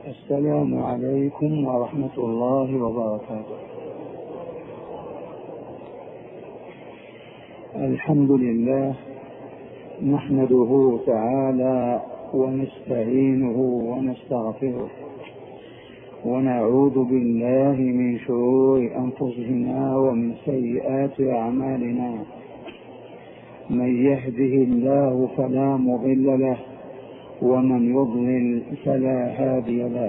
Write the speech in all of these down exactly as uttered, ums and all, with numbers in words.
السلام عليكم ورحمة الله وبركاته. الحمد لله نحمده تعالى ونستعينه ونستغفره ونعوذ بالله من شرور أنفسنا ومن سيئات أعمالنا. من يهده الله فلا مضل له ومن يضلل فلا هادي له،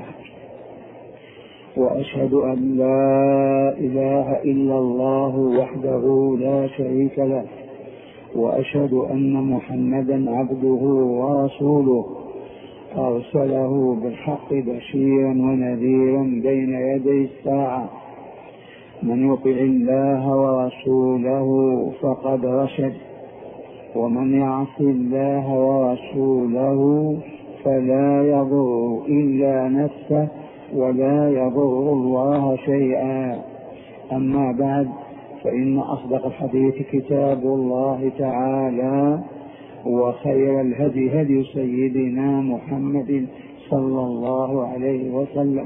وأشهد أن لا إله إلا الله وحده لا شريك له، وأشهد أن محمدا عبده ورسوله أرسله بالحق بشيرا ونذيرا بين يدي الساعة. من يطع الله ورسوله فقد رشد، ومن يعص الله ورسوله فلا يضر إلا نفسه ولا يضر الله شيئا. أما بعد، فإن أصدق الحديث كتاب الله تعالى، وخير الهدي هدي سيدنا محمد صلى الله عليه وسلم،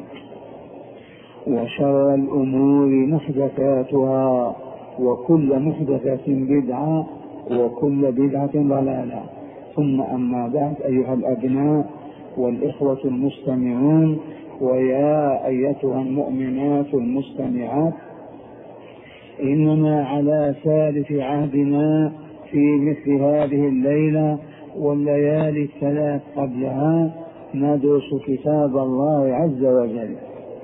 وشر الأمور محدثاتها، وكل محدثة بدعة، وكل بدعة ضلالة. ثم أما بعد، أيها الأبناء والإخوة المستمعون، ويا أيتها المؤمنات المستمعات، إننا على ثالث عهدنا في مثل هذه الليلة والليالي الثلاث قبلها ندرس كتاب الله عز وجل،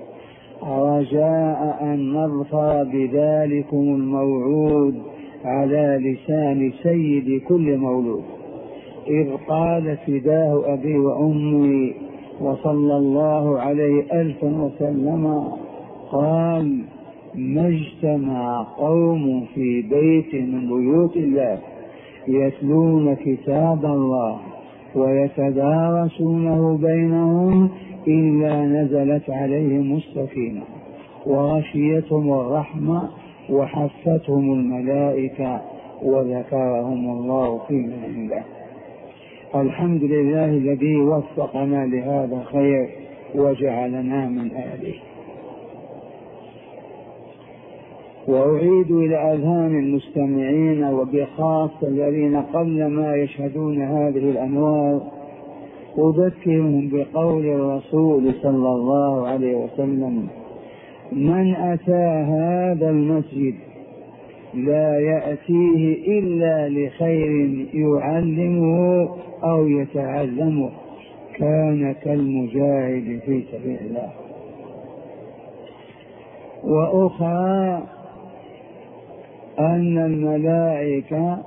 رجاء أن نظفر بذلكم الموعود على لسان سيد كل مولود، إذ قال فداه أبي وأمي وصلى الله عليه ألفا وسلم، قال: ما اجتمع قوم في بيت من بيوت الله يتلون كتاب الله ويتدارسونه بينهم إلا نزلت عليهم السكينة وغشيتهم الرحمة وحفتهم الملائكة وذكرهم الله في من عنده. الحمد لله الذي وفقنا لهذا الخير وجعلنا من أهله. وأعيد إلى أذهان المستمعين وبخاصة الذين قلما يشهدون هذه الأنوار، أذكرهم بقول الرسول صلى الله عليه وسلم: من أتى هذا المسجد لا يأتيه إلا لخير يعلمه أو يتعلمه كان كالمجاهد في سبيل الله. وأخرى أن الملائكة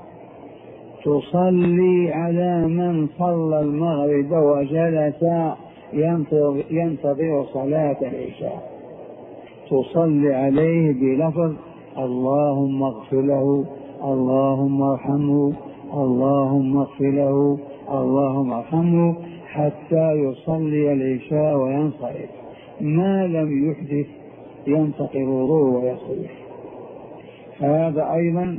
تصلي على من صلى المغرب وجلس ينتظر, ينتظر صلاة العشاء، تصلي عليه بلفظ: اللهم اغفر له، اللهم ارحمه، اللهم اغفر له، اللهم ارحمه، حتى يصلي العشاء وينصرف، ما لم يحدث ينتقل الوضوء ويصرف. هذا أيضا.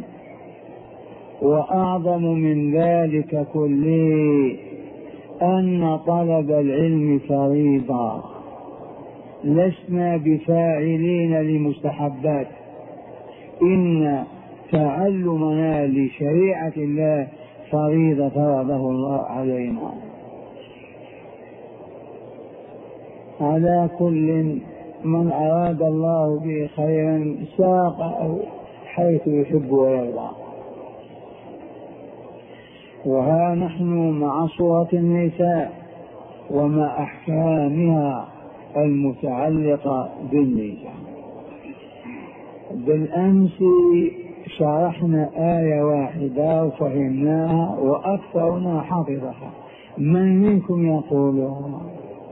وأعظم من ذلك كله أن طلب العلم فريضة، لسنا بفاعلين لمستحبات، إن تعلمنا لشريعة الله فريضة فرضه الله علينا. على كل من أراد الله به خيرا ساقه حيث يحب ويرضى. وها نحن مع سورة النساء ومع أحكامها المتعلقة بالنساء. بالأمس شرحنا آية واحدة وفهمناها وأكثرنا حفظها. من منكم يقولون: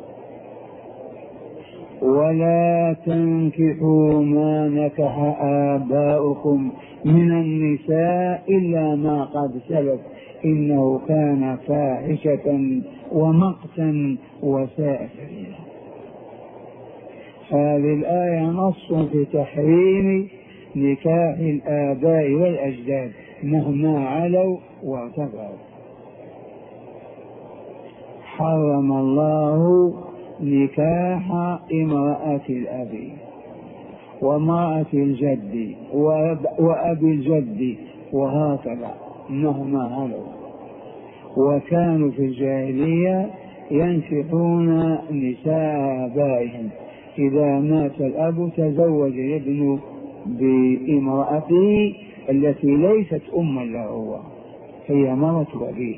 ولا تنكحوا ما نكح آباؤكم من النساء إلا ما قد سلف إنه كان فاحشة ومقتا وساء سبيلا. هذه الآية نص في تحريم نكاح الآباء والأجداد مهما علوا وارتفعوا. حرم الله نكاح امرأة الأب وامرأة الجد وأبي الجد، وهكذا مهما علوا. وكانوا في الجاهلية ينكحون نساء آبائهم، إذا مات الأب تزوج الابن بامرأته التي ليست أما له، هي مرة أبيه.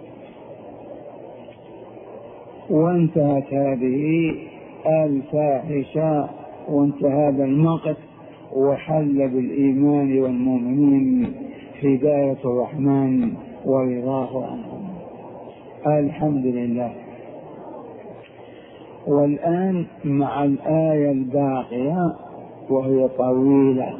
وانتهت هذه الفاحشة وانتهى هذا المقت، وحل بالإيمان والمؤمنين هداية الرحمن ورضاه عنهم. الحمد لله. والآن مع الآية الباقية وهي طويلة،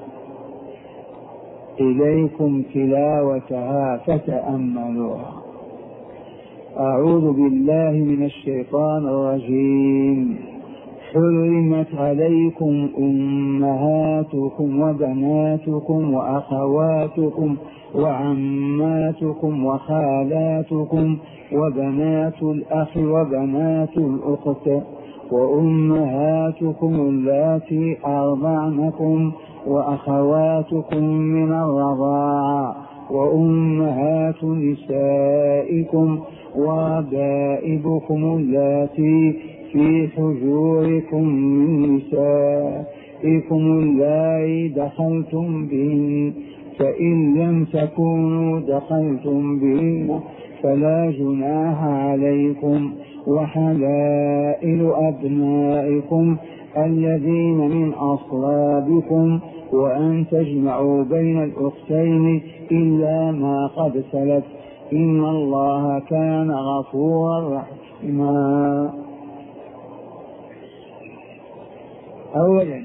إليكم تلاوتها فتأملوها. أعوذ بالله من الشيطان الرجيم. حرمت عليكم أمهاتكم وبناتكم وأخواتكم وعماتكم وخالاتكم وبنات الأخ وبنات الأخت وأمهاتكم اللاتي أرضعنكم وأخواتكم من الرضاعة وأمهات نسائكم وربائبكم اللاتي في حجوركم من نسائكم اللائي دخلتم بهن، فإن لم تكونوا دخلتم بهن فلا جناح عليكم، وحلائل أبنائكم الذين من أصلابكم، وأن تجمعوا بين الأختين إلا ما قد سلف، إن الله كان غفورا رحيما. أولا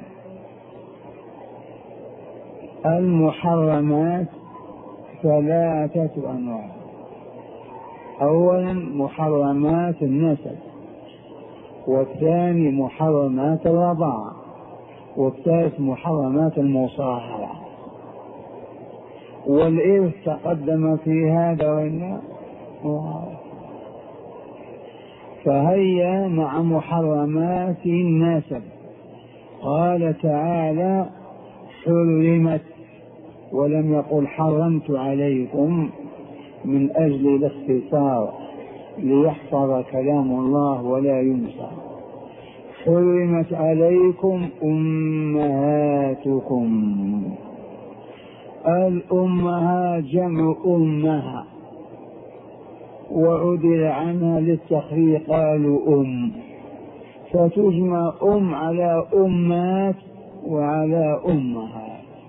المحرمات ثلاثة أنواع. أولا محرمات النسب، والثاني محرمات الرضاعة، والثالث محرمات المصاهرة. والإرث تقدم في هذا وإن فهيا مع محرمات النسب. قال تعالى حرمت، ولم يقل حرمت عليكم من أجل الاختصار ليحفظ كلام الله ولا ينسى. حرمت عليكم أمهاتكم. الأمهات جمع أمها، وعدل عنها للتخفيف قالوا أم، فتجمع أم على أمات وعلى أمهات.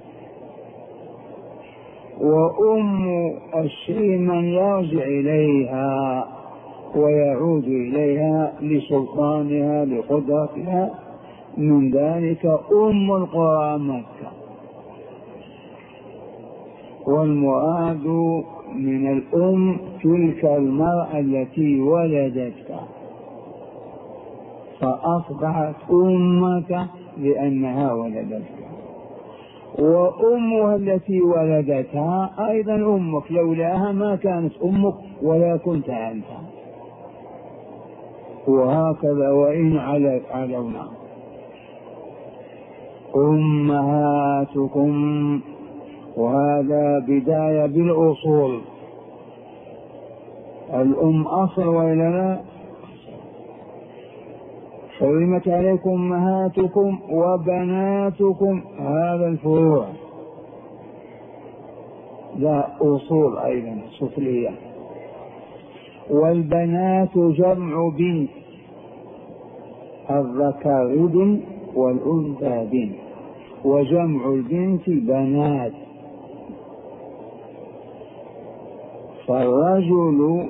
وأم الشيء من يرجع إليها ويعود إليها لسلطانها لقدرتها، من ذلك أم القرى مكة. والمراد من الأم تلك المرأة التي ولدتك فأصبحت أمك لأنها ولدتك، وأمها التي ولدتها أيضا أمك، لولاها ما كانت أمك ولا كنت أنت. وهكذا وإن علونا. أمهاتكم، وهذا بداية بالأصول. الأم أصل وإلا لا؟ حرمت عليكم أمهاتكم وبناتكم، هذا الفروع، لا أصول أيضا سفلية. والبنات جمع بنت، الذكر ابن والأنثى بنت، وجمع البنت بنات. فالرجل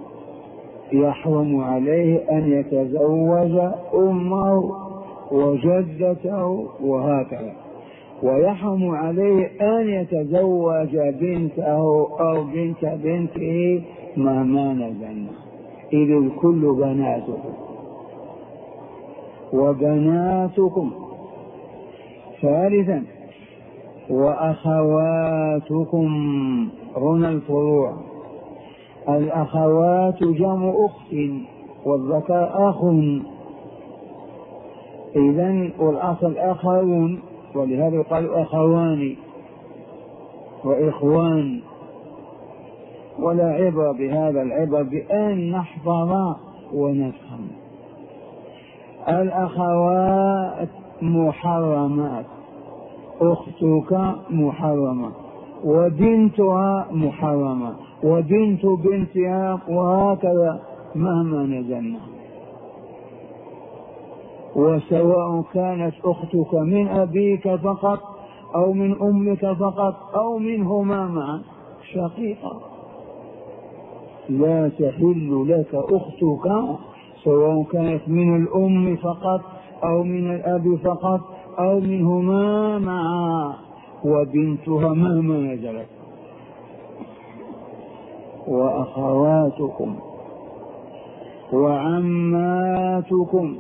يحرم عليه أن يتزوج أمه وجدته وهكذا، ويحرم عليه أن يتزوج بنته أو بنت بنته مهما نزلنا، إذ الكل بناته. وبناتكم. ثالثا وأخواتكم، هنا الفروع. الأخوات جمع أخت، والذكر أخ، إذن والأصل آخرون، ولهذا يقال أخوان وإخوان. ولا عبرة بهذا، العبرة بأن نحفظ ونفهم. الأخوات محرمات، أختك محرمة، وبنتها محرمة، وبنت بنتها، وهكذا مهما نزلنا. وسواء كانت أختك من أبيك فقط أو من أمك فقط أو منهما معا، شقيقة لا تحل لك أختك سواء كانت من الأم فقط أو من الأب فقط أو منهما معا، وبنتها مهما نزلت. وأخواتكم وعماتكم،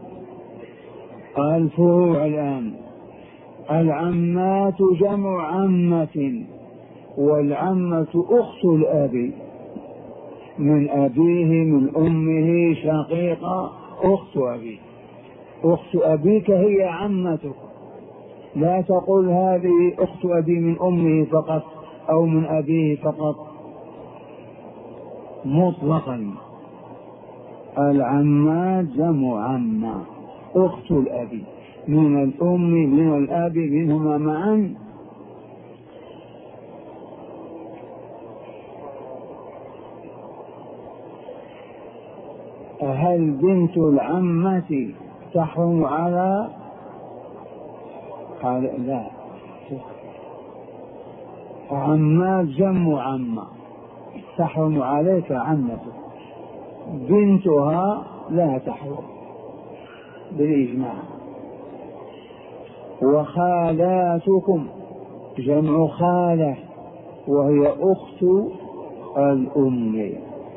الفروع الآن. العمات جمع عمة، والعمة أخت الأب، من أبيه من أمه شقيقة، أخت أبيه. أخت أبيك هي عمتك، لا تقول هذه أخت أبي من أمه فقط أو من أبيه فقط، مطلقا. العمات جمع عمة، أخت الأب، من الأم من الأب منهما معا. هل بنت العمة تحرم على؟ قال لا، عمات جمع عمة، تحرم عليك عمتك، بنتها لا تحرم بالإجماع. وخالاتكم جمع خالة، وهي أخت الأم،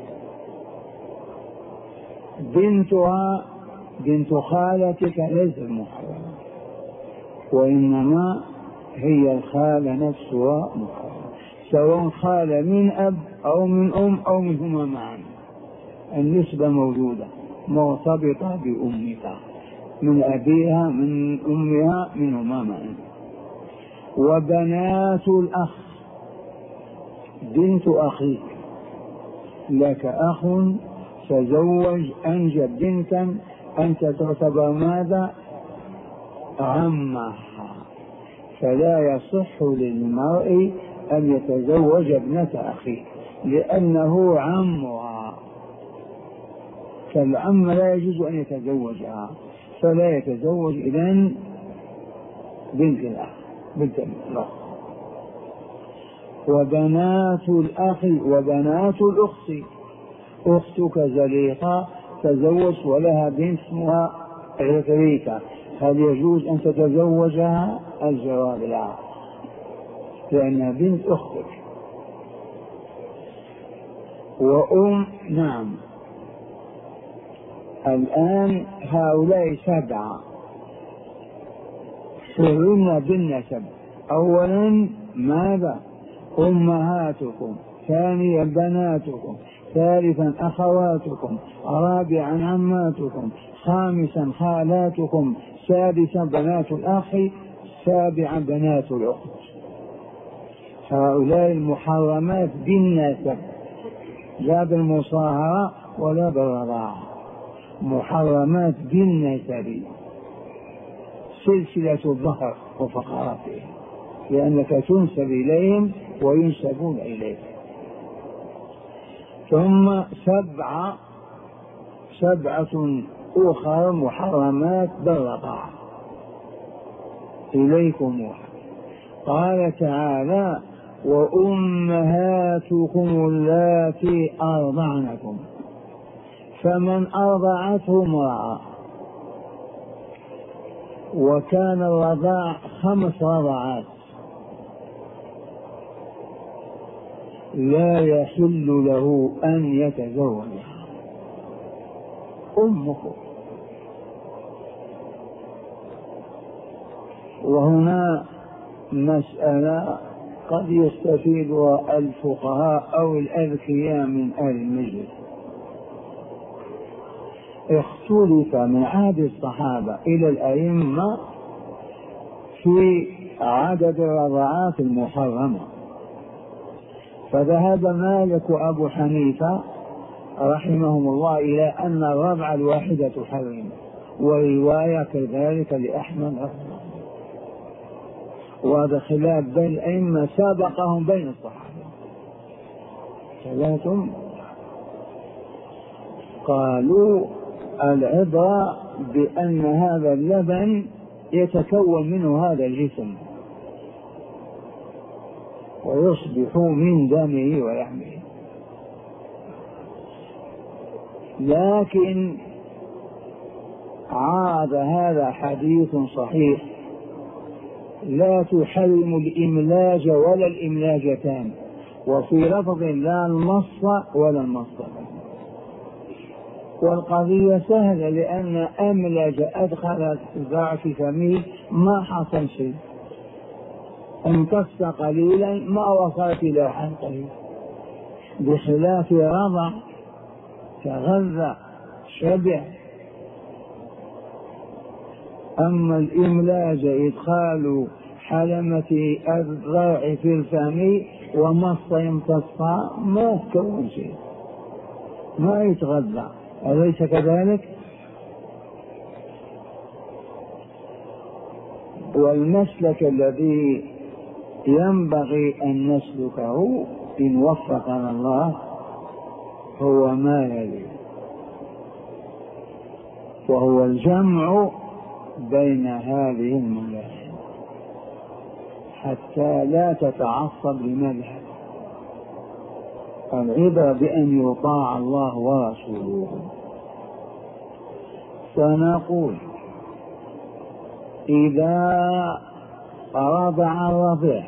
بنتها بنت خالتك ليست محرمة، وإنما هي الخالة نفسها محرمة، سواء خالة من أب أو من أم أو منهما معا، النسبة موجودة مرتبطة بأمك، من أبيها من أمها منهما معا. وبنات الأخ، بنت أخيك، لك أخ تزوج أنجب بنتا، أنت تعتبر ماذا؟ عمها، فلا يصح للمرء أن يتزوج ابنة أخيه لأنه عمها، فالعم لا يجوز أن يتزوجها، فلا يتزوج إذن بنت الأخ بنت الأخ. وبنات الأخ وبنات الأخت، أختك زليقة تزوج ولها بنت اسمها عفريتة، هل يجوز أن تتزوجها؟ الجواب لا، لأنها بنت أختك. وأم نعم. الآن هؤلاء سبعة سرنا بالنسب. أولا ماذا؟ أمهاتكم، ثانيا بناتكم، ثالثا أخواتكم، رابعا عماتكم، خامسا خالاتكم، سادسا بنات الأخ، سابعا بنات الأخت. هؤلاء المحرمات بالنسب، لا بالمصاهرة ولا بالرضاعة، محرمات بالنسب، سلسلة الظهر وفقراته، لأنك تنسب إليهم وينسبون إليك. ثم سبعة سبعة أخرى محرمات بالرضاعة إليكم. قال تعالى: وأمهاتكم اللاتي أرضعنكم، فمن أرضعته امرأة وكان الرضاع خمس رضعات لا يحل له أن يتزوجها أمه. وهنا مسألة قد يستفيدها الفقهاء أو الأذكياء من أهل المجلس. اختلف من عهد الصحابة إلى الأئمة في عدد الرضعات المحرمة، فذهب مالك وأبو حنيفة رحمهم الله إلى أن الرضع الواحدة تحرم، ورواية كذلك لأحمد، وهذا خلاف بين الأئمة سابقهم بين الصحابة. ثلاثة قالوا العبرة بأن هذا اللبن يتكون منه هذا الجسم ويصبح من دمه ولحمه، لكن عاد هذا حديث صحيح لا تحرم الإملاج ولا الإملاجتان، وفي لفظ لا المص ولا المص. والقضية سهلة، لأن أملج أدخل الزرع في فمه ما حصل شيء، امتص قليلا ما وصلت إلى حلقه، بخلاف رضع تغذى شبع. أما الإملاج إدخال حلمة الزرع في الفم ومص يمتصها ما يتكون شيء، ما يتغذى، أليس كذلك؟ والمسلك الذي ينبغي أن نسلكه إن وفقنا الله هو ما يلي، وهو الجمع بين هذه المذاهب حتى لا تتعصب لمذهب. العبرة بأن يطاع الله ورسوله. فنقول إذا رضع الرضيع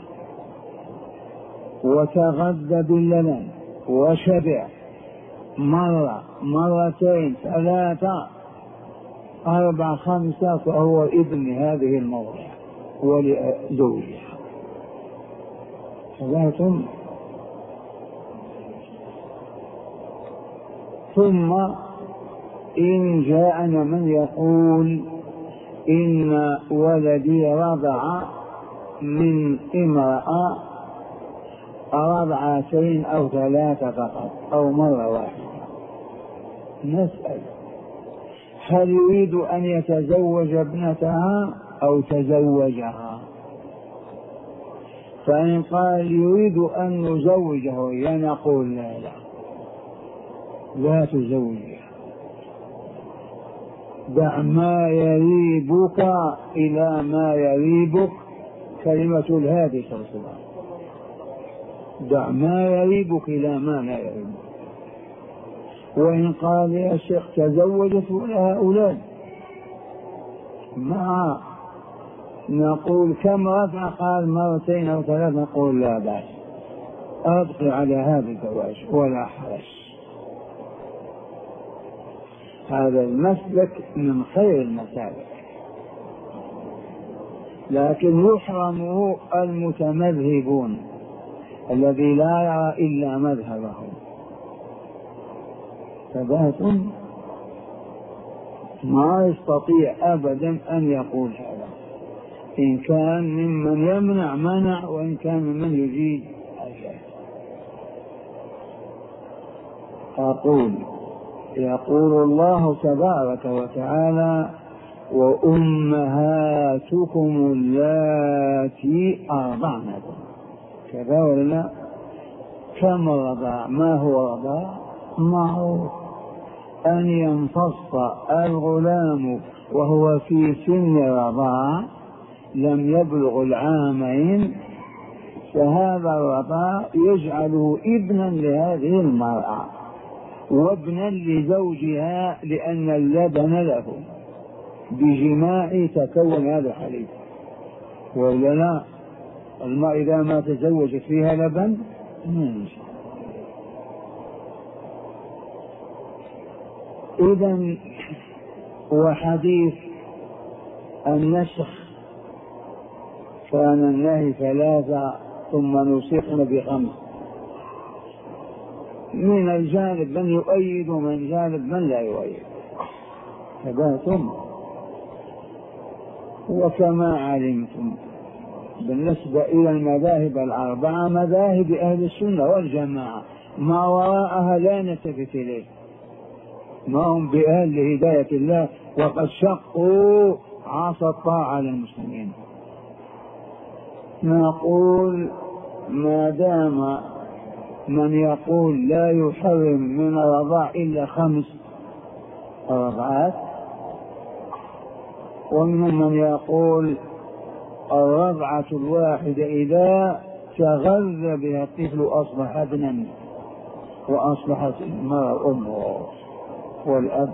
وتغذى باللبن وشبع مرة مرتين ثلاثة أربع خمسة، فهو ابن هذه الموضع ولزوجها. ثلاثة. ثم إن جاءنا من يقول إن ولدي رضع من امرأة رضعتين أو ثلاثة فقط أو مرة واحدة، نسأل هل يريد أن يتزوج ابنتها أو تزوجها؟ فإن قال يريد أن نزوجه نقول لا لا لا تزوجها، دع ما يريبك إلى ما يريبك، كلمة الهادي صلى الله عليه وسلم، دع ما يريبك إلى ما لا يريبك. وإن قال يا شيخ تزوجت ولها أولاد ما نقول كم رفع؟ قال مرتين أو ثلاث، نقول لا بأس، أبقي على هذا الزواج ولا حرج. هذا المسلك من خير المسالك، لكن يحرمه المتمذهبون الذي لا يرى إلا مذهبهم. فذات ما يستطيع أبدا أن يقول هذا، إن كان ممن يمنع منع، وإن كان ممن يجيد أجل. أقول يقول الله تبارك وتعالى وأمهاتكم اللاتي أرضعنكم، كذا ولا لا؟ كم الرضاع؟ ما هو رضاع؟ معروف أن يمتص الغلام وهو في سن الرضاع لم يبلغ العامين، فهذا الرضاع يجعله ابنا لهذه المرأة وابنا لزوجها، لأن اللبن له بجماع تكون هذا الحليب، ولا لا؟ الماء إذا ما تزوجت فيها لبن ماشي. إذن وحديث النسخ كان النهي ثلاثة ثم نسخنا بخمس، من الجانب من يؤيد ومن جانب من لا يؤيد. تباتم. وكما علمتم بالنسبة إلى المذاهب الأربعة، مذاهب أهل السنة والجماعة ما وراءها لا نلتفت إليه، ما هم بأهل هداية الله، وقد شقوا عصا الطاعة للمسلمين. نقول ما دام من يقول لا يحرم من الرضاع إلا خمس رضعات، ومنهم من يقول الرضعة الواحدة إذا تغذى بها الطفل أصبح ابنا وأصبحت المرأة أمه والأب.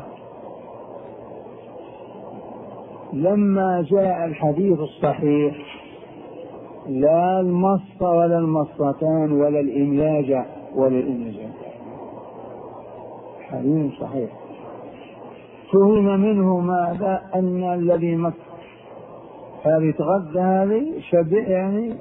لما جاء الحديث الصحيح لا المص ولا المصتان ولا الإملاج ولا الإملاجان، حديث صحيح، فهم منه ماذا؟ أن الذي مس هذه تغذى هذه شبه يعني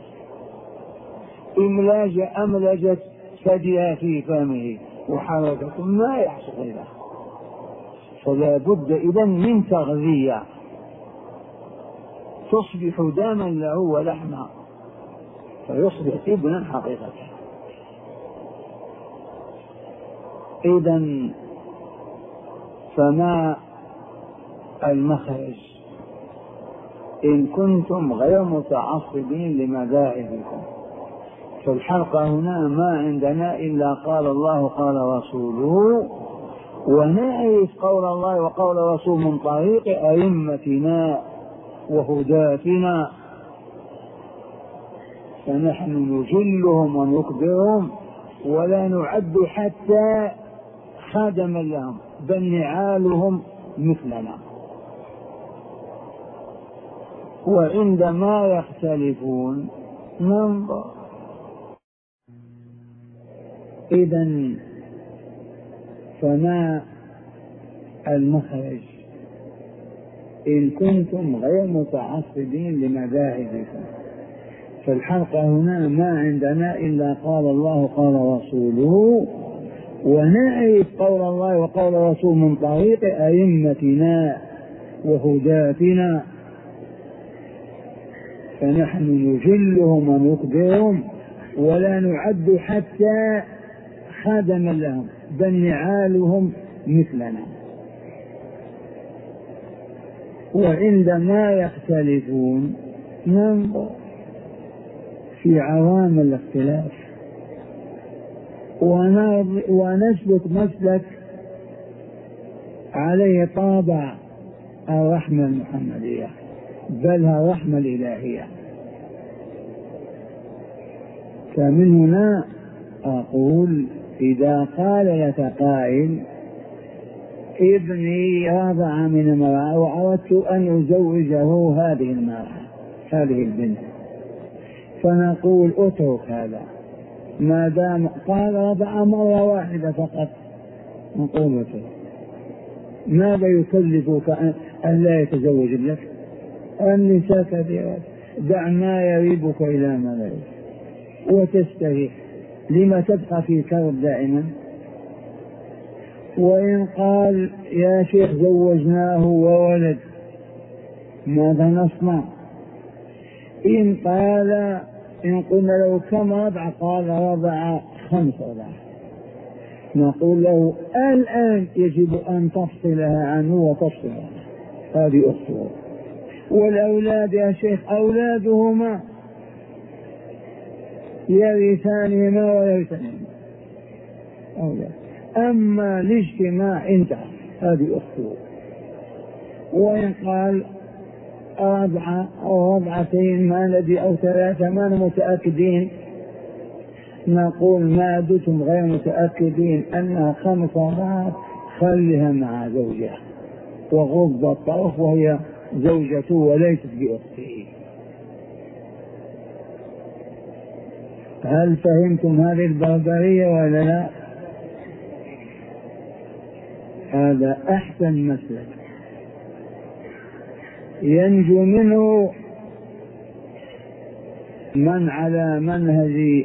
إملاج أملجت ثديها في فمه وحركة ما يحصل له، فلا بد إذن من تغذية تصبح دما له ولحما فيصبح ابنا حقيقة. إذن فما المخرج إن كنتم غير متعصبين لمذاهبكم؟ فالحلقة هنا ما عندنا إلا قال الله قال رسوله، ونعرف قول الله وقول رسول من طريق أئمتنا وهداتنا، فنحن نجلهم ونكبرهم ولا نعد حتى خادما لهم، بل نعالهم مثلنا. وعندما يختلفون ننظر. إذن فما المخرج إن كنتم غير متعصبين لمذاهبكم؟ فالحلقة هنا ما عندنا إلا قال الله قال رسوله، ونعرف قول الله وقول رسول من طريق أئمتنا وهداتنا، فنحن نجلهم ونكبرهم ولا نعد حتى خادما لهم، بل نعالهم مثلنا. وعندما يختلفون ننظر في عوامل الاختلاف ونثبت مسلك عليه طابع الرحمة المحمدية، بل الرحمة الإلهية. فمن هنا أقول إذا قال لك قائل ابني رضع من امرأة وأردت أن أزوجه هذه المرأة هذه البنت، فنقول اترك هذا ما دام قال رضع مرة واحدة فقط، نقول اترك. ماذا يكلفك أن لا يتزوج لك؟ النساء كثيرات، دع ما يريبك إلى ما لا يريبك وتستريح، لما تبقى في كرب دائما؟ وإن قال يا شيخ زوجناه وولد ماذا نصنع؟ إن قال إن قلنا له كم رضع؟ قال رضع خمس رضع، نقول له الآن يجب أن تفصلها عنه وتفصلها، هذه أخته. والأولاد يا شيخ أولادهما يرثانهما ويرثانهما أولاد، أما الاجتماع انتهى، هذه أخته. وإن قال رضعة أو رضعتين ما الذي أو ثلاثة ما متأكدين، نقول ما دمتم غير متأكدين أنها خمس رضعات خلها مع زوجها وغض الطرف وهي زوجته وليست بأخته. هل فهمتم هذه البربرية ولا لا؟ هذا أحسن مسلك ينجو منه من على منهج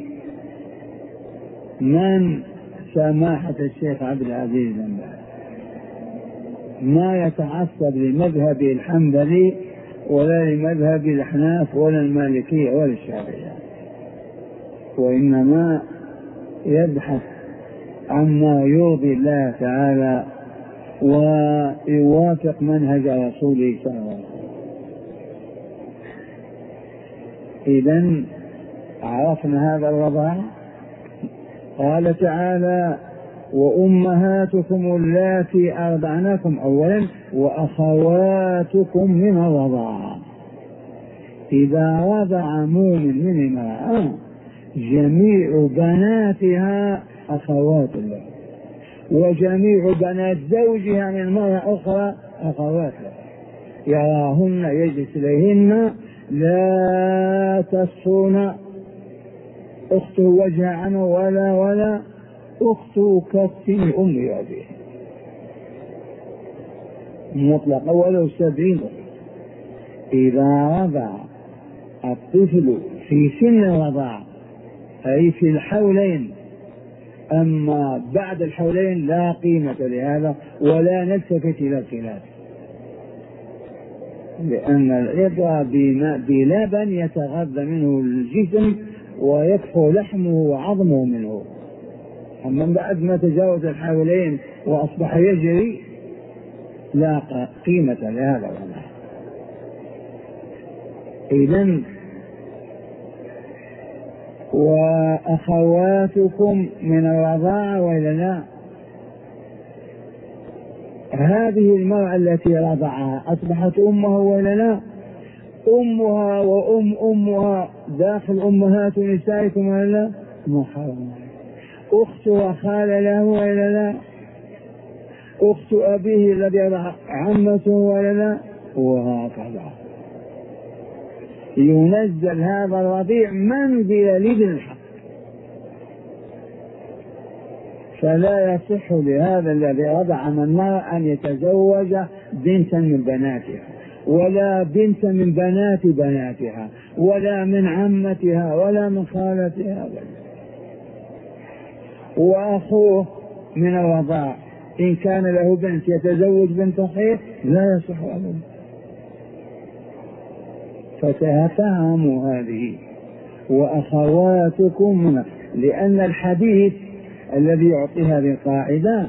من سماحة الشيخ عبد العزيز بن باز. ما يتعصب لمذهب الحنبلي ولا لمذهب الأحناف ولا المالكية ولا الشافعية، وإنما يبحث عما يرضي الله تعالى ويوافق منهج رسوله صلى الله عليه وسلم. إذن عرفنا هذا الوضع. قال تعالى: وأمهاتكم اللاتي أرضعنكم أولا وأخواتكم من الرضاعة. إذا رضع مؤمن من امرأة جميع بناتها أخوات له، وجميع بنات زوجها من مرأة أخرى أخوات له، يراهن يجلس إليهن لا تصون أخته وجه عنه ولا ولا أخته كالسن أم أبيه مطلقا ولو سبعين. إذا رضع الطفل في سن الرضاع أي في الحولين، أما بعد الحولين لا قيمة لهذا ولا نلتفت إلى الخلاف، لأن الرضع بلبن يتغذى منه الجسم ويكفو لحمه وعظمه منه، أما بعد ما تجاوز الحولين وأصبح يجري لا قيمة لهذا ولا. إذن وأخواتكم من الرضاعة وإلا لا، هذه المرأة التي رضعها أصبحت أمه وإلا لا؟ أمها وأم أمها داخل أمهات نسائكم وإلا لا؟ محرم. أخت وخال له وإلا لا؟ أخت أبيه الذي رضع عمته وإلا لا؟ وهكذا ينزل هذا الرضيع منزل لابن الحق، فلا يصح لهذا الذي رضع من المرأة أن يتزوج بنتا من بناتها ولا بنت من بنات بناتها ولا من عمتها ولا من خالتها. وأخوه من الرضاع إن كان له بنت يتزوج بنت أخيه لا يصح أبدا. فتفهموا هذه وأخواتكم من، لأن الحديث الذي يعطي هذه القاعدة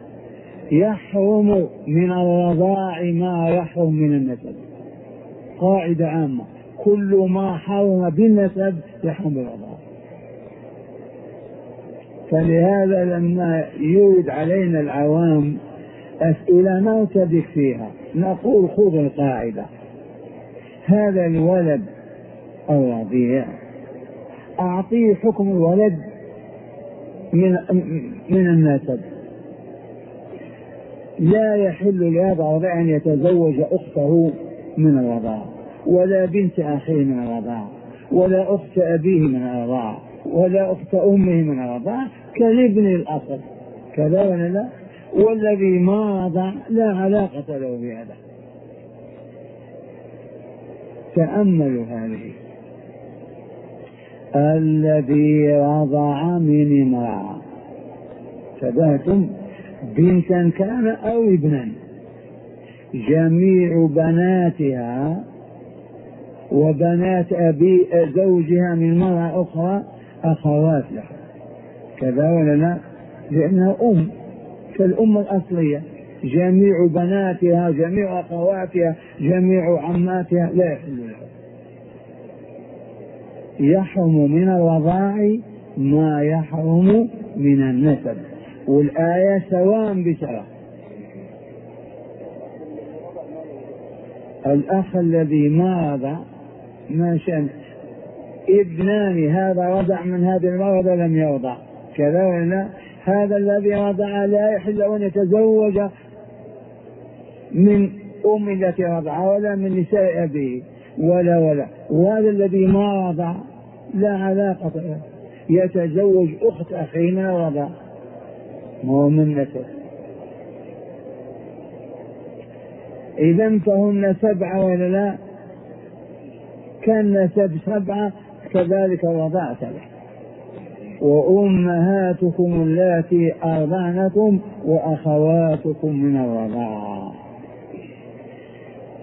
يحرم من الرضاع ما يحرم من النسب، قاعدة عامة، كل ما حرم بالنسب يحرم بالرضاع. فلهذا لما يورد علينا العوام أسئلة نرتبك فيها نقول خذ القاعدة، هذا الولد الرضيع أعطيه حكم الولد من من النسب، لا يحل لهذا الرضيع أن يتزوج أخته من الرضاعة ولا بنت أخيه من الرضاعة ولا أخت أبيه من الرضاعة ولا أخت أمه من الرضاعة كالابن الأصل، كذا ولا لا؟ والذي ما رضع لا علاقة له بهذا. تأملوا هذه: الذي رضع من امرأة، تبهتم بنتا كان أو ابنا، جميع بناتها وبنات أبي زوجها من مرأة أخرى أخوات له، كذا ولا لا؟ لأنها أم كالأم الأصلية، جميع بناتها جميع أخواتها جميع عماتها لا يحل له. يحرم من الرضاع ما يحرم من النسب، والآية سواء بسواء. الأخ الذي ما رضع ما شأن ابنان، هذا رضع من هذه المرضى لم يرضع، كذا ولا؟ هذا الذي رضع لا يحل أن يتزوج من أم التي رضع ولا من نساء أبيه ولا ولا وهذا الذي ما رضع لا علاقة له، يتزوج أخت أخيه من الرضع هو من نسب. إذن فهن سبعة ولا لا؟ كان نسب سبعة كذلك الرضاع سبعة. وأمهاتكم اللاتي أرضعنكم وأخواتكم من الرضاعة.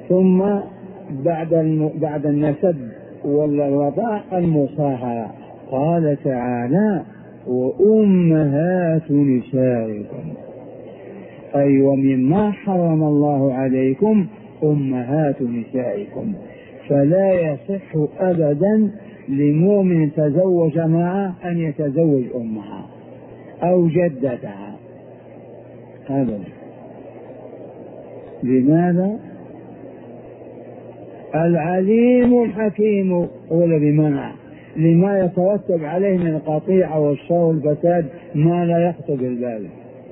ثم بعد بعد النسب والرضاع المصاهرة. قال تعالى وأمهات نسائكم، أي ومما حرم الله عليكم أمهات نسائكم. فلا يصح أبدا لمؤمن تزوج معه أن يتزوج أمها أو جدتها أبدا. لماذا؟ العليم الحكيم ولا بمنع لما يترتب عليه من القطيعة والشر والفساد ما لا يخطر بالبال.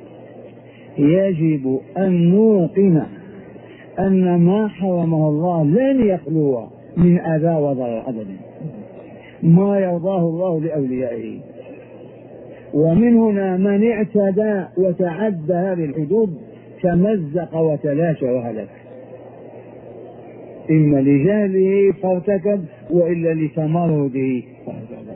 يجب أن نوقن أن ما حرمه الله لن يخلو من أذى وضرر أبدا، ما يرضاه الله لأوليائه. ومن هنا من اعتدى وتعدى هذه الحدود تمزق وتلاشى وهلك، إما لجهله فارتكب وإلا لتمرده فارتكب.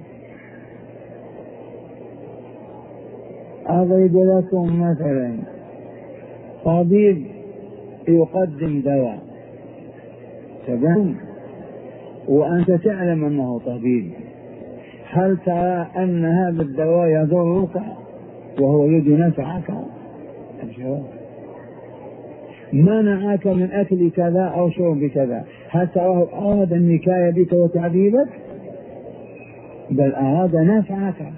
أضرب لكم مثلا طبيب يقدم دواء تمام، وأنت تعلم أنه طبيب، هل ترى أن هذا الدواء يضرك وهو يريد نفعك؟ الجواب منعك من أكل كذا أو شرب كذا، هل تراه أراد النكاية بك وتعذيبك؟ بل أراد نفعك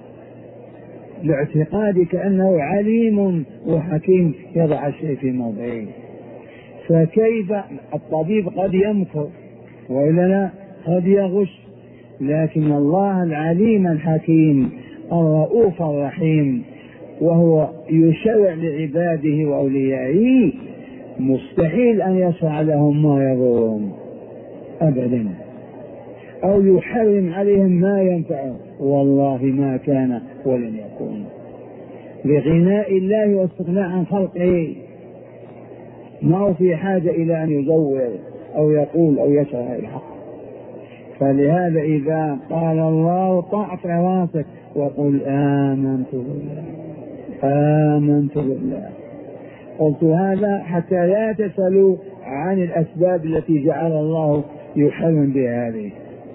لاعتقادك أنه عليم وحكيم يضع الشيء في موضعه. فكيف الطبيب قد يمكر وإلا لا قد يغش، لكن الله العليم الحكيم الرؤوف الرحيم وهو يشرع لعباده وأوليائه مستحيل أن يشرع لهم ما يضرهم أبدا أو يحرم عليهم ما ينفعهم، والله ما كان ولن يكون، لغناء الله واستغناء عن خلقه، ما هو في حاجة إلى أن يزور أو يقول أو يشرع الحق. فلهذا إذا قال الله طع في راسك وقل آمنت بالله آمنت بالله. قلت هذا حتى لا تسألوا عن الأسباب التي جعل الله يحرم بها هذه.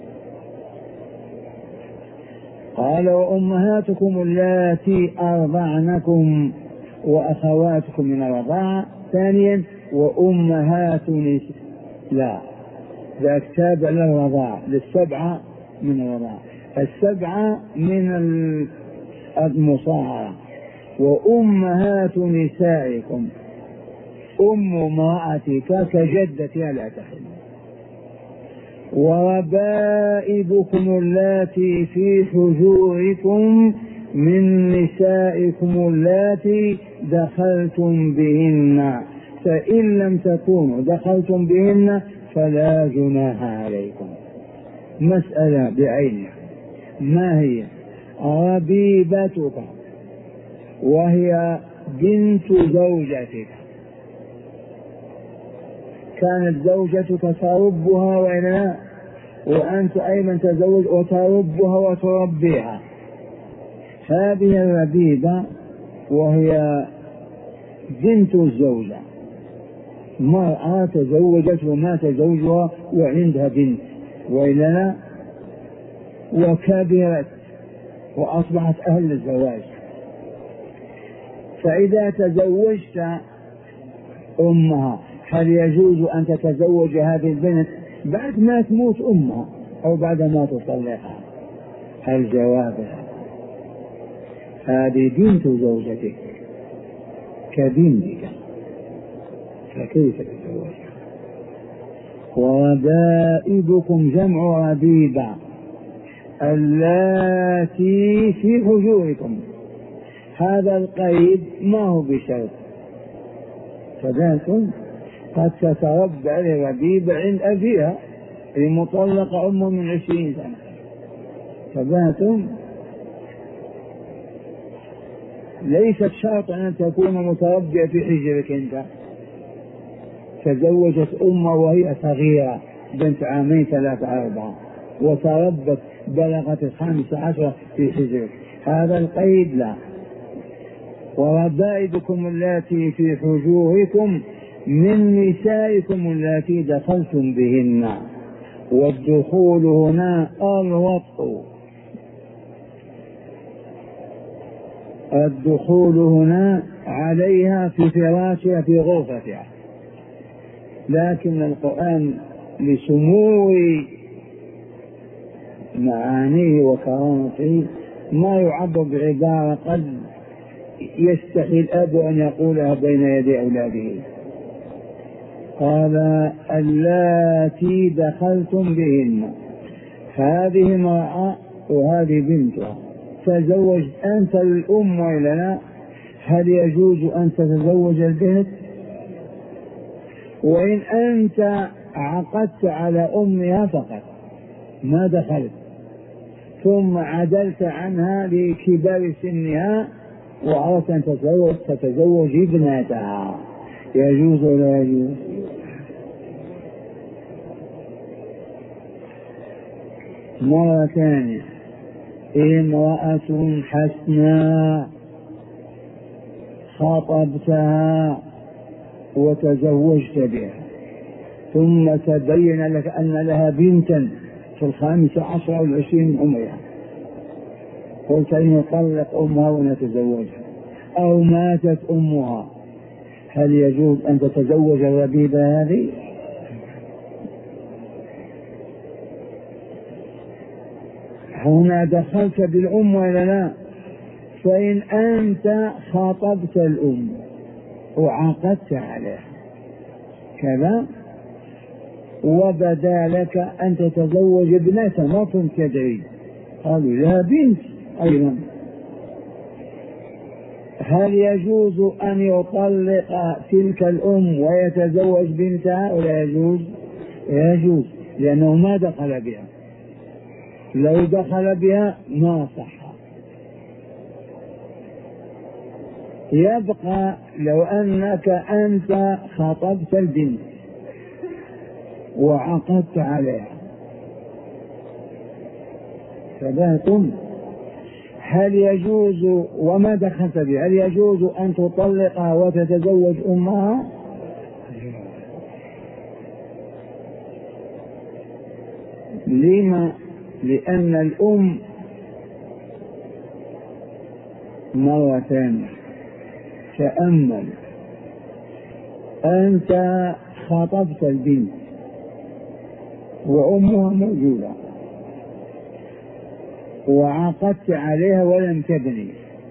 قال وأمهاتكم اللاتي أرضعنكم وأخواتكم من الرضاعة. ثانيا وأمهات نساء، لا ذاك تابع للرضاعة للسبعة من الرضاعة، السبعة من المصاهرة. وأمهات نسائكم أم امرأتك كجدتها لا تحل. وربائبكم اللاتي في حجوركم من نسائكم اللاتي دخلتم بهن فإن لم تكونوا دخلتم بهن فلا جناح عليكم. مسألة بعينها، ما هي؟ ربيبتك وهي بنت زوجتك، كانت زوجتك تربها وإلا وأنت أيضا تزوج وتربها وتربيها. هذه الربيبة وهي بنت الزوجة، مرأة تزوجت ومات زوجها وعندها بنت وإلا لا وكبرت وأصبحت أهل الزواج. فإذا تزوجت أمها هل يجوز أن تتزوج هذه البنت بعد ما تموت أمها أو بعد ما تطلقها؟ الجواب هذه بنت زوجتك كبنتك، فكيف تتزوجها؟ وربائبكم جمع ربيبة اللاتي في حجوركم. هذا القيد ما هو بشرط، فذاكم قد تتربع لربيبة عند أبيها المطلقة أمه من عشرين سنة، فذاكم ليست شرط أن تكون متربية في حجرك أنت. تزوجت أمه وهي صغيرة بنت عامين ثلاثة أربعة وتربت بلغت الخامسة عشر في حجرك، هذا القيد لا. وربائبكم اللاتي في حجوركم من نسائكم اللاتي دخلتم بهن. والدخول هنا الوطء، الدخول هنا عليها في فراشها في غرفتها، لكن القرآن لسمو معانيه وكرامته ما يعبر بعبارة قد يستحي الأب أن يقولها بين يدي أولاده. قال اللاتي دخلتم بهن، هذه امرأة وهذه بنتها، تزوج أنت الأم وإلا لا؟ هل يجوز أن تتزوج البنت؟ وإن أنت عقدت على أمها فقط ما دخلت، ثم عدلت عنها لكبار سنها وأردت أن تتزوج تتزوج ابنتها، يجوز ولا يجوز؟ مرة ثانية، امرأة حسناء خاطبتها وتزوجت بها، ثم تبين لك أن لها بنتا في الخامسة عشر أو العشرين من عمرها، قلت إن نطلق أمها ونتزوجها، أو ماتت أمها، هل يجوز أن تتزوج الربيبة هذه؟ هنا دخلت بالأم ولا لا؟ فإن أنت خاطبت الأم وعقدت عليها كذا وبدا لك أن تتزوج ابنتها ما كنت تدري، قالوا لها بنت أيضا، هل يجوز أن يطلق تلك الأم ويتزوج بنتها ولا يجوز؟ يجوز، لأنه ما دخل بها، لو دخل بها ما صح. يبقى لو أنك أنت خطبت البنت وعقدت عليها فباتم، هل يجوز وما دخلت بها هل يجوز أن تطلقها وتتزوج أمها؟ لما؟ لأن الأم مرة ثانية تأمل، أنت خطبت البنت وأمها موجودة وعقدت عليها ولم تبني،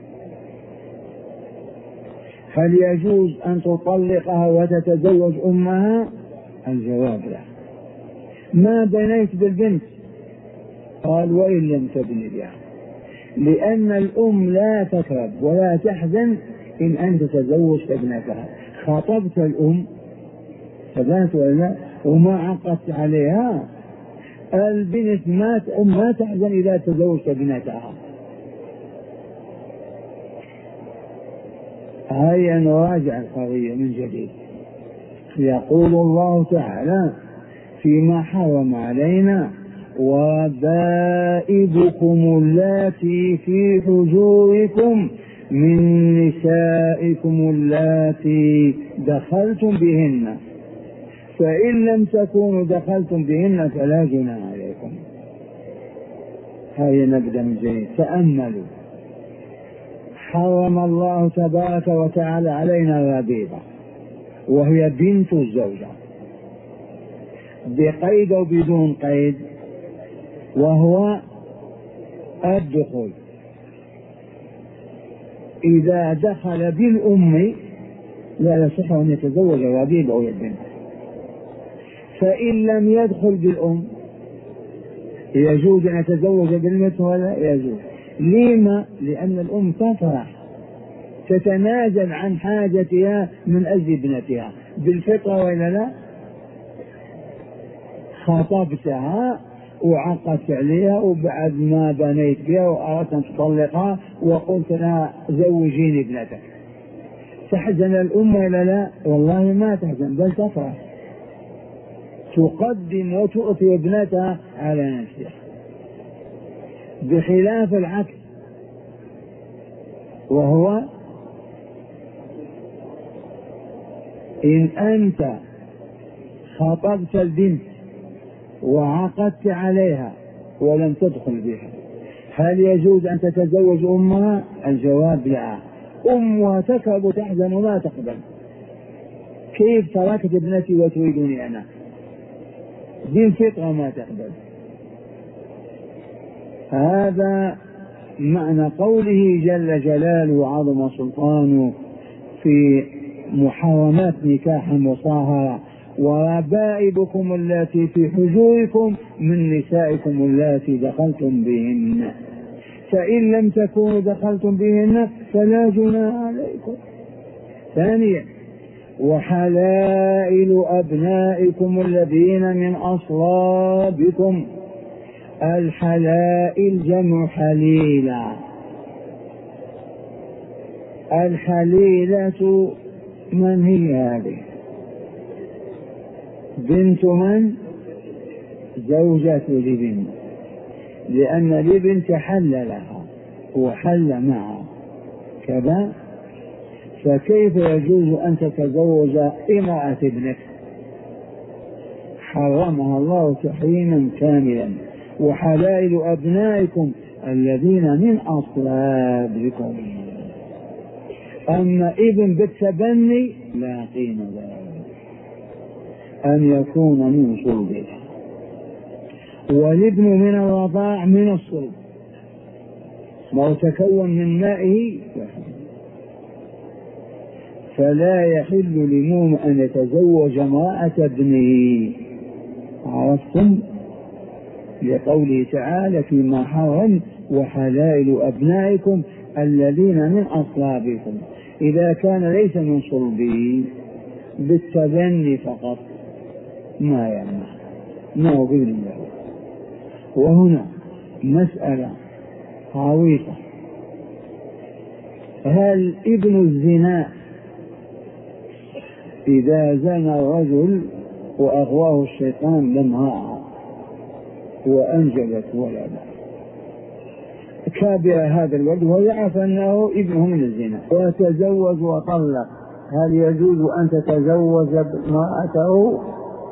هل يجوز أن تطلقها وتتزوج أمها؟ الجواب لا. ما بنيت بالبنت، قال وإن لم تبني بها، لأن الأم لا تكرب ولا تحزن إن أنت تزوجت ابنتها، خاطبت الأم فبات ولا وما عقدت عليها، البنت ما ما تحزن إذا تزوجت ابنتها. هيا نراجع القضية من جديد. يقول الله تعالى فيما حرم علينا: وبائبكم اللاتي في حجوركم من نسائكم اللاتي دخلتم بهن، فإن لم تكونوا دخلتم بهن فلا جناح عليكم. هيا نبدأ من جديد. تأملوا، حرم الله تبارك وتعالى علينا الربيبة وهي بنت الزوجة بقيد أو بدون قيد، وهو الدخول. إذا دخل بالأم لا يصح أن يتزوج الربيب أو البنت، فإن لم يدخل بالأم يجوز أن يتزوج بالبنت ولا يجوز. لما؟ لأن الأم تفرح تتنازل عن حاجتها من أجل ابنتها بالفطرة وإلا لا؟ خطبتها وعقدت عليها وبعد ما بنيت بها وأردت أن تطلقها وقلت لها زوجيني ابنتك، تحزن الأم ولا لا؟ والله ما تحزن بل تفرح، تقدم وتؤتي ابنتها على نفسها، بخلاف العكس وهو إن أنت خطبت البنت وعقدت عليها ولم تدخل بها، هل يجوز أن تتزوج أمها؟ الجواب لا. أمها تكذب وتحزن ولا تقبل. كيف تركت ابنتي وتريدني أنا؟ دي الفطرة ما تقبل. هذا معنى قوله جل جلاله وعظم سلطانه في محرمات نكاح مصاهرة: وربائبكم اللاتي في حجوركم من نسائكم اللاتي دخلتم بهن، فإن لم تكونوا دخلتم بهن فلا جناح عليكم. ثانيا: وحلائل أبنائكم الذين من أصلابكم. الحلائل جمع حليلة. الحليلة من هي هذه؟ بنت من؟ زوجة لبنت، لأن لبنت حل لها وحل معها كذا. فكيف يجوز أن تتزوج امرأة ابنك؟ حرمها الله تحريما كاملا. وحلائل أبنائكم الذين من أصلابكم. أما ابن بالتبني لا قيمة له، أن يكون من صلبه. والابن من الرضاع من الصلب، ما تكون من مائه، فلا يحل لمؤمن أن يتزوج امرأة ابنه. عرفتم؟ لقوله تعالى فيما حرم: وحلائل أبنائكم الذين من أصلابكم. إذا كان ليس من صلبه بالتبني فقط ما يمنع، ما هو بإذن الله. وهنا مسألة عويصة: هل ابن الزنا إذا زنى الرجل وأغواه الشيطان لامرأة وأنجبت ولدا، كابر هذا الولد ويعرف أنه ابنه من الزنا وتزوج وطلق، هل يجوز أن تتزوج امرأته؟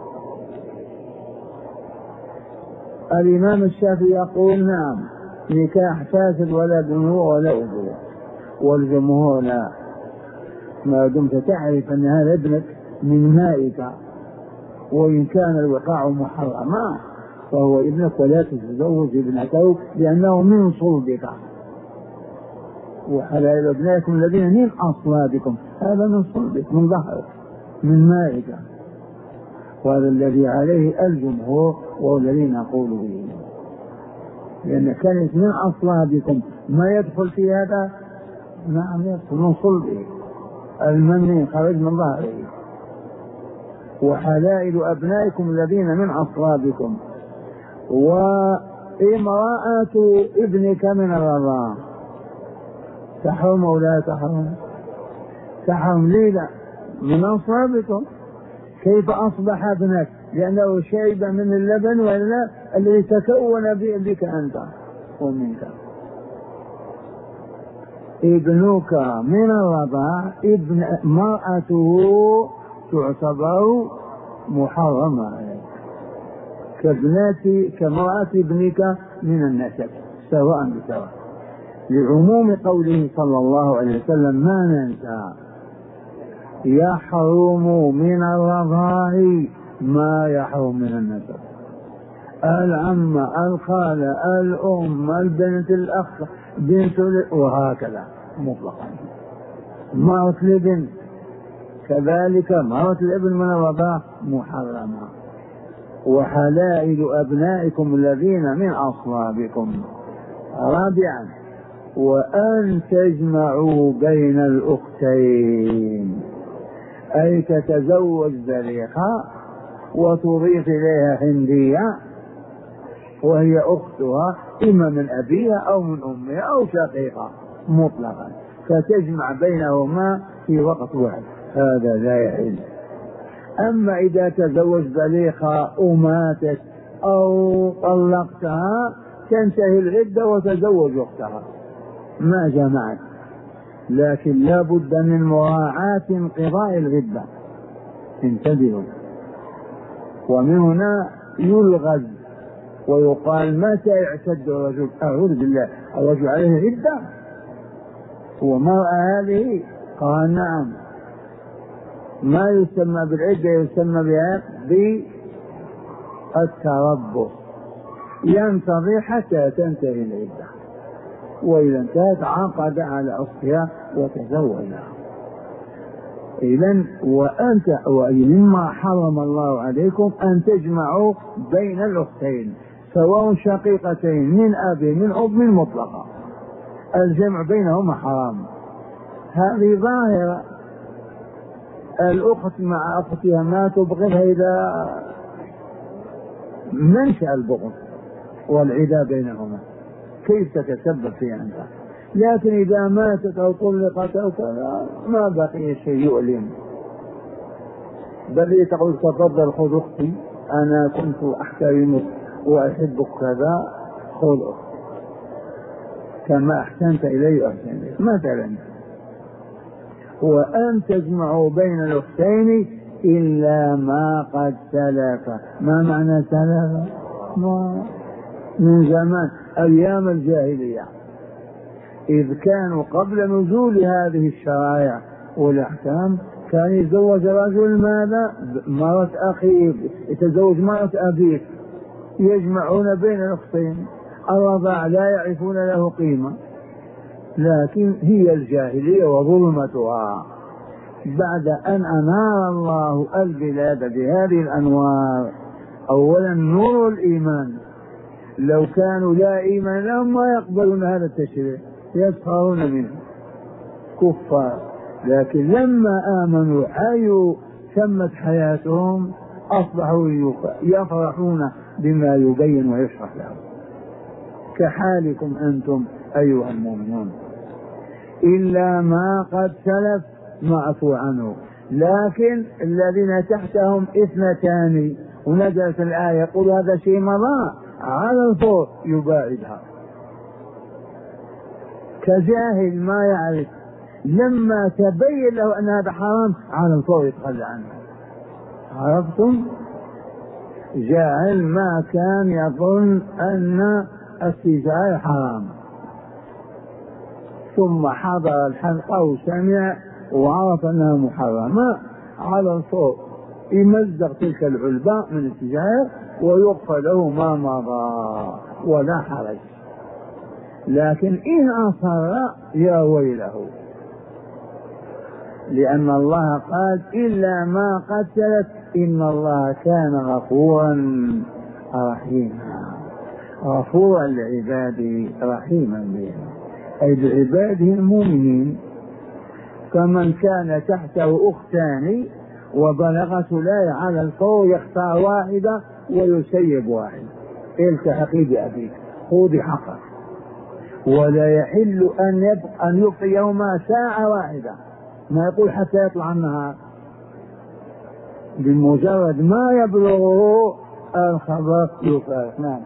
الإمام الشافعي يقول نعم، نكاح فاسد ولا بنوة ولا أبوة. والجمهور لا، ما دمت تعرف أن هذا ابنك من مائك، وإن كان الوقاع محرما فهو ابنك، ولا تتزوج ابنته لأنه من صلبك. وحلائل أبنائكم الذين من أصلابكم، هذا من صلبك، من ظهرك، من مائك. وهذا الذي عليه الجمهور والذين يقولوا به، لأن كانت من أصلابكم ما يدخل في هذا. نعم يدخل من صلبه، المني خرج من ظهره. وحلائل أبنائكم الذين من أصلابكم. وامرأة ابنك من الرضاع تحرم أو لا تحرم؟ تحرم. ليه لا؟ من أصلابكم. كيف أصبح ابنك؟ لأنه شيب من اللبن ولا الذي تكون بك أنت ومنك. ابنك من الرضاع، ابن مرأته تعتبر محرمة كابنة كمرأة ابنك من النسب سواء بسواء، لعموم قوله صلى الله عليه وسلم: ما ننسى يحرم من الرضاع ما يحرم من النسب. العم، الخالة، الأم، البنت، الأخ، بنت، وهكذا مطلقا. مرة الابن كذلك، مرة الابن من الرضاع محرمة. وحلائل أبنائكم الذين من أصلابكم. رابعا: وأن تجمعوا بين الأختين، أي تتزوج زليخة وتضيف إليها هندية وهي أختها إما من أبيها أو من أمها أو شقيقة مطلقا، فتجمع بينهما في وقت واحد، هذا لا يحل. أما إذا تزوج زليخة وماتت أو طلقتها تنتهي العدة وتزوج أختها، ما جمعت. لكن لا بد من مراعاة انقضاء العدة، انتبهوا. ومن هنا يلغز ويقال متى يعتد الرجل؟ أعوذ بالله، الرجل عليه عدة ومرأة هذه؟ قال نعم، ما يسمى بالعدة، يسمى بها بالتربص، ينتظر حتى تنتهي العدة، وإذا انتهت عقد على أختها وتزوجها. إذن وأنت ومما حرم الله عليكم أن تجمعوا بين الأختين سواء شقيقتين من أب من أم مطلقة، الجمع بينهما حرام. هذه ظاهرة، الأخت مع أختها ما تبغضها إذا منشأ البغض والعداء بينهما، كيف تتسبب فيها أنت؟ لكن إذا ماتت أو طلقت أو كذا ما بقي شيء يؤلم، بل تقول تفضل خذ أختي، أنا كنت أحترمك وأحبك كذا، خذ أختي كما أحسنت إلي أحسن إليك مثلا. وأن تجمعوا بين الأختين إلا ما قد سلف. ما معنى سلف؟ من زمان أيام الجاهلية، إذ كانوا قبل نزول هذه الشرائع والأحكام كان يتزوج رجل ماذا؟ مرة أخيه، يتزوج مرة أبيه، يجمعون بين الأختين. الرضاع لا يعرفون له قيمة، لكن هي الجاهلية وظلمتها. بعد أن أنار الله البلاد بهذه الأنوار، أولا نور الإيمان، لو كانوا لا إيمان لهم ما يقبلون هذا التشريع، يسخرون منه كفار. لكن لما آمنوا حيوا تمت حياتهم، أصبحوا يفرحون بما يبين ويشرح لهم، كحالكم أنتم أيها المؤمنون. إلا ما قد سلف معفو عنه. لكن الذين تحتهم اثنتان ونزلت الآية يقول هذا شيء مضى على الفور يباعدها، كجاهل ما يعرف، لما تبين له أن هذا حرام على الفور يتخلى عنه. عرفتم؟ جاهل ما كان يظن أن السجاير حرام، ثم حضر الحلقة وسمع وعرف أنها محرمة، على الفور يمزق تلك العلبة من السجاير ويغفر له ما مضى ولا حرج. لكن إن أصر يا ويله، لأن الله قال إلا ما قد سلف إن الله كان غفورا رحيما، غفورا لعباده رحيما بهم، أي لعباده المؤمنين. فمن كان تحته أختان وبلغت الآية على الفور يختار واحدة ويسيب واحد، التحقي بأبيك خذي حقك، ولا يحل أن يبقى أن يبقي يوما ساعة واحدة، ما يقول حتى يطلع النهار، بمجرد ما يبلغه الخبر يفارق. نعم.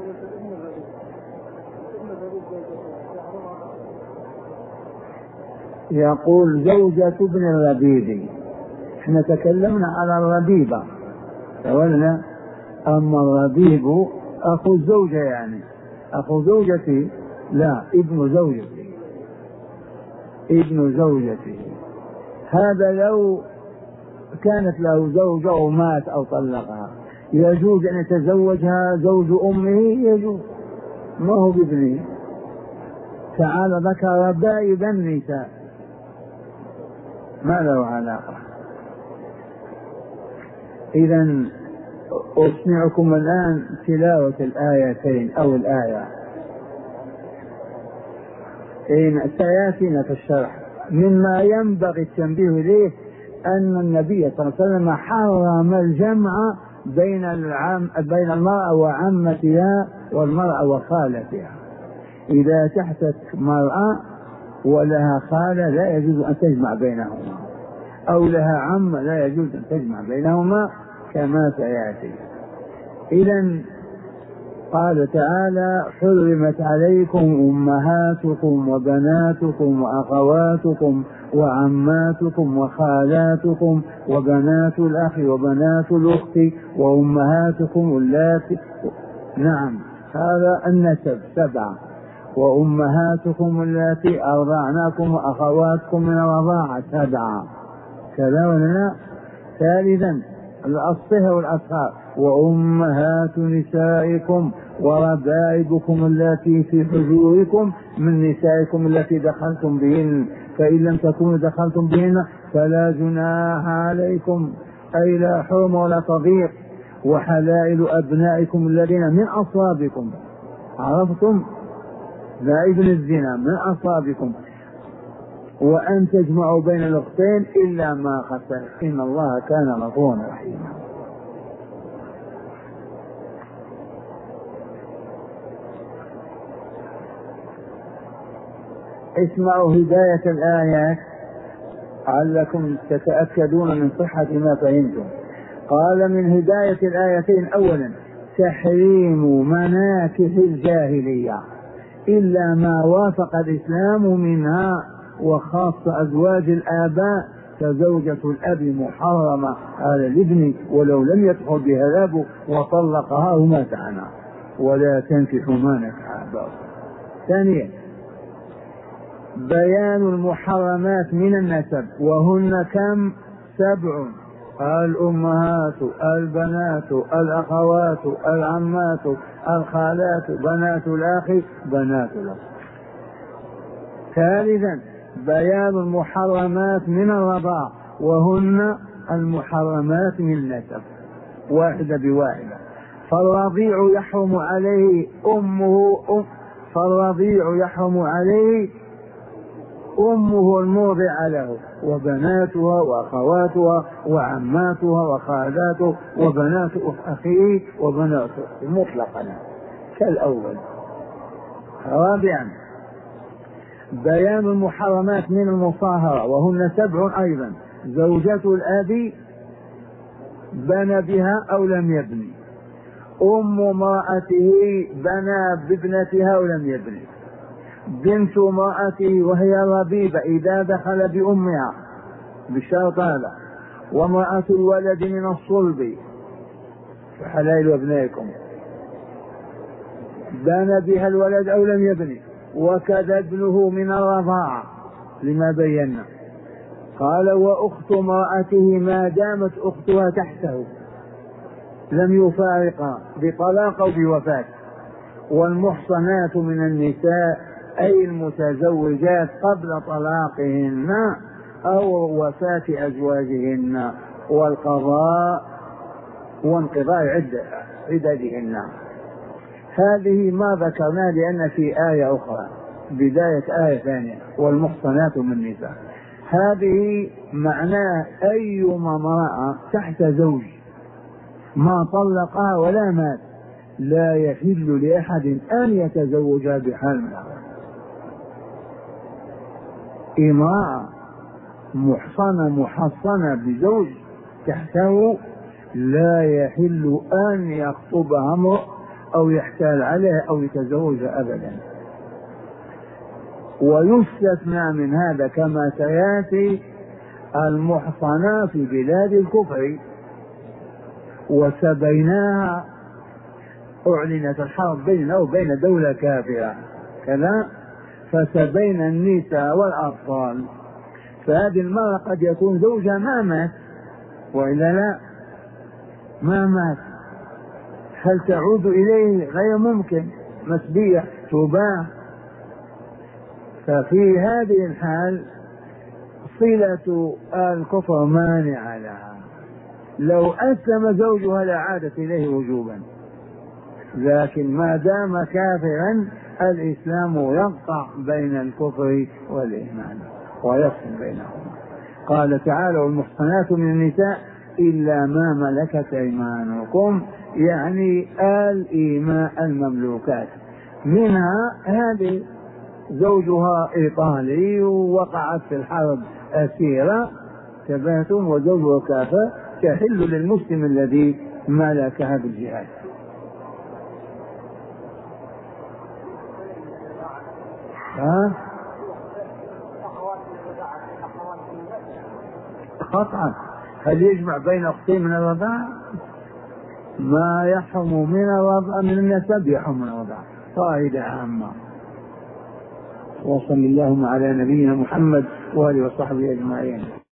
يقول زوجة ابن الربيب، احنا تكلمنا على الربيبة قلنا أما الربيب أخو الزوجة، يعني أخو زوجتي، لا ابن زوجتي، ابن زوجتي. هذا لو كانت له زوجة ومات أو طلقها يجوز أن يتزوجها زوج أمه؟ يجوز، ما هو بابنه. تعالى ذكر ربائب النساء، ما له علاقة. إذن أسمعكم الآن تلاوة الآيتين أو الآية سيأتينا في الشرح. مما ينبغي التنبيه إليه أن النبي صلى الله عليه وسلم حرم الجمع بين العم بين المرأة وعمتها والمرأة وخالتها. إذا تحتك مرأة ولها خالة لا يجوز أن تجمع بينهما، أو لها عم لا يجوز أن تجمع بينهما كما سيأتي. إذن قال تعالى حرمت عليكم أمهاتكم وبناتكم وأخواتكم وعماتكم وخالاتكم وبنات الأخ وبنات الأخت وأمهاتكم اللاتي، نعم هذا النسب سبعة، وأمهاتكم اللاتي أرضعناكم وأخواتكم من الرضاعة سبعة كذا ولا. ثالثا الأصهر والأصهار وأمهات نسائكم وربائبكم التي في حجوركم من نسائكم التي دخلتم بهن، فإن لم تكونوا دخلتم بهن فلا جناح عليكم أي لا حرم ولا تضييق، وحلائل أبنائكم الذين من أصلابكم، عرفتم لا ابن الزنا من أصلابكم، وأن تجمعوا بين الأختين إلا ما قد سلف إن الله كان غفورا رحيما. اسمعوا هداية الآيات علكم تتأكدون من صحة ما فهمتم. قال من هداية الآيتين أولا تحريم مناكح الجاهلية إلا ما وافق الإسلام منها، وخاصة أزواج الآباء فزوجة الأب محرمة على الابن ولو لم يدخل بها الأب وطلقها ومات عنها، ولا تنكح ما نكح آباؤه. ثانيا بيان المحرمات من النسب، وهن كم؟ سبع: الأمهات، البنات، الأخوات، العمات، الخالات، بنات الأخ، بنات الأخ. ثالثا بيان المحرمات من الرضاع، وهن المحرمات من النسب واحدة بواحدة. فالرضيع يحرم عليه أمه أم فالرضيع يحرم عليه أمه المرضعة له، وبناتها وأخواتها وعماتها وخالاتها وبنات أخيه وبنات مطلقا كالأول. رابعا بيان المحرمات من المصاهرة، وهن سبع أيضا: زوجة الأب بنى بها أو لم يبني، أم امرأته بنى بابنتها أو لم يبني، بنت امرأته وهي ربيبة إذا دخل بأمها بالشرط هذا، وامرأة الولد من الصلب فحلائل أبنائكم بنى بها الولد أو لم يبني، وكذا ابنه من الرضاعة لما بينا. قال وأخت امرأته ما دامت أختها تحته لم يفارقها بطلاق أو بوفاة. والمحصنات من النساء أي المتزوجات قبل طلاقهن أو وفاة أزواجهن والقضاء وانقضاء عددهن. هذه ما ذكرنا لأن في آية أخرى بداية آية ثانية والمحصنات من النساء. هذه معناه أيما امرأة تحت زوج ما طلقها ولا مات لا يحل لأحد أن يتزوجها بحال من الأحوال. امرأة محصنة محصنة بزوج تحته لا يحل أن يخطبها امرؤ أو يحتال عليها أو يتزوجها أبدا. ويستثنى من هذا كما سيأتي المحصنات في بلاد الكفر، وسبيناها أعلنت الحرب بيننا وبين دولة كافرة كذا فسبين النساء والأطفال، فهذه المرأة قد يكون زوجها ما مات وإلا لا ما مات، هل تعود إليه؟ غير ممكن، مسبية تباع. ففي هذه الحال صلة الكفر مانعة لها، لو أسلم زوجها لعادت إليه وجوبا، لكن ما دام كافرا الإسلام يقطع بين الكفر والإيمان ويفصل بينهما. قال تعالى والمحصنات من النساء إلا ما ملكت أيمانكم، يعني الإيمان المملوكات، منها هذه زوجها إيطالي ووقعت في الحرب أسيرة تبهتم وزوجها كافر تحل للمسلم الذي ملكها بالجهاد. ها؟ قطعا. هل يجمع بين أختين من الرضاعة؟ ما يحرم من الرضاعة من النسب يحرم من الرضاعة، قاعدة عامة. وصلى اللهم على نبينا محمد وآله وصحبه أجمعين.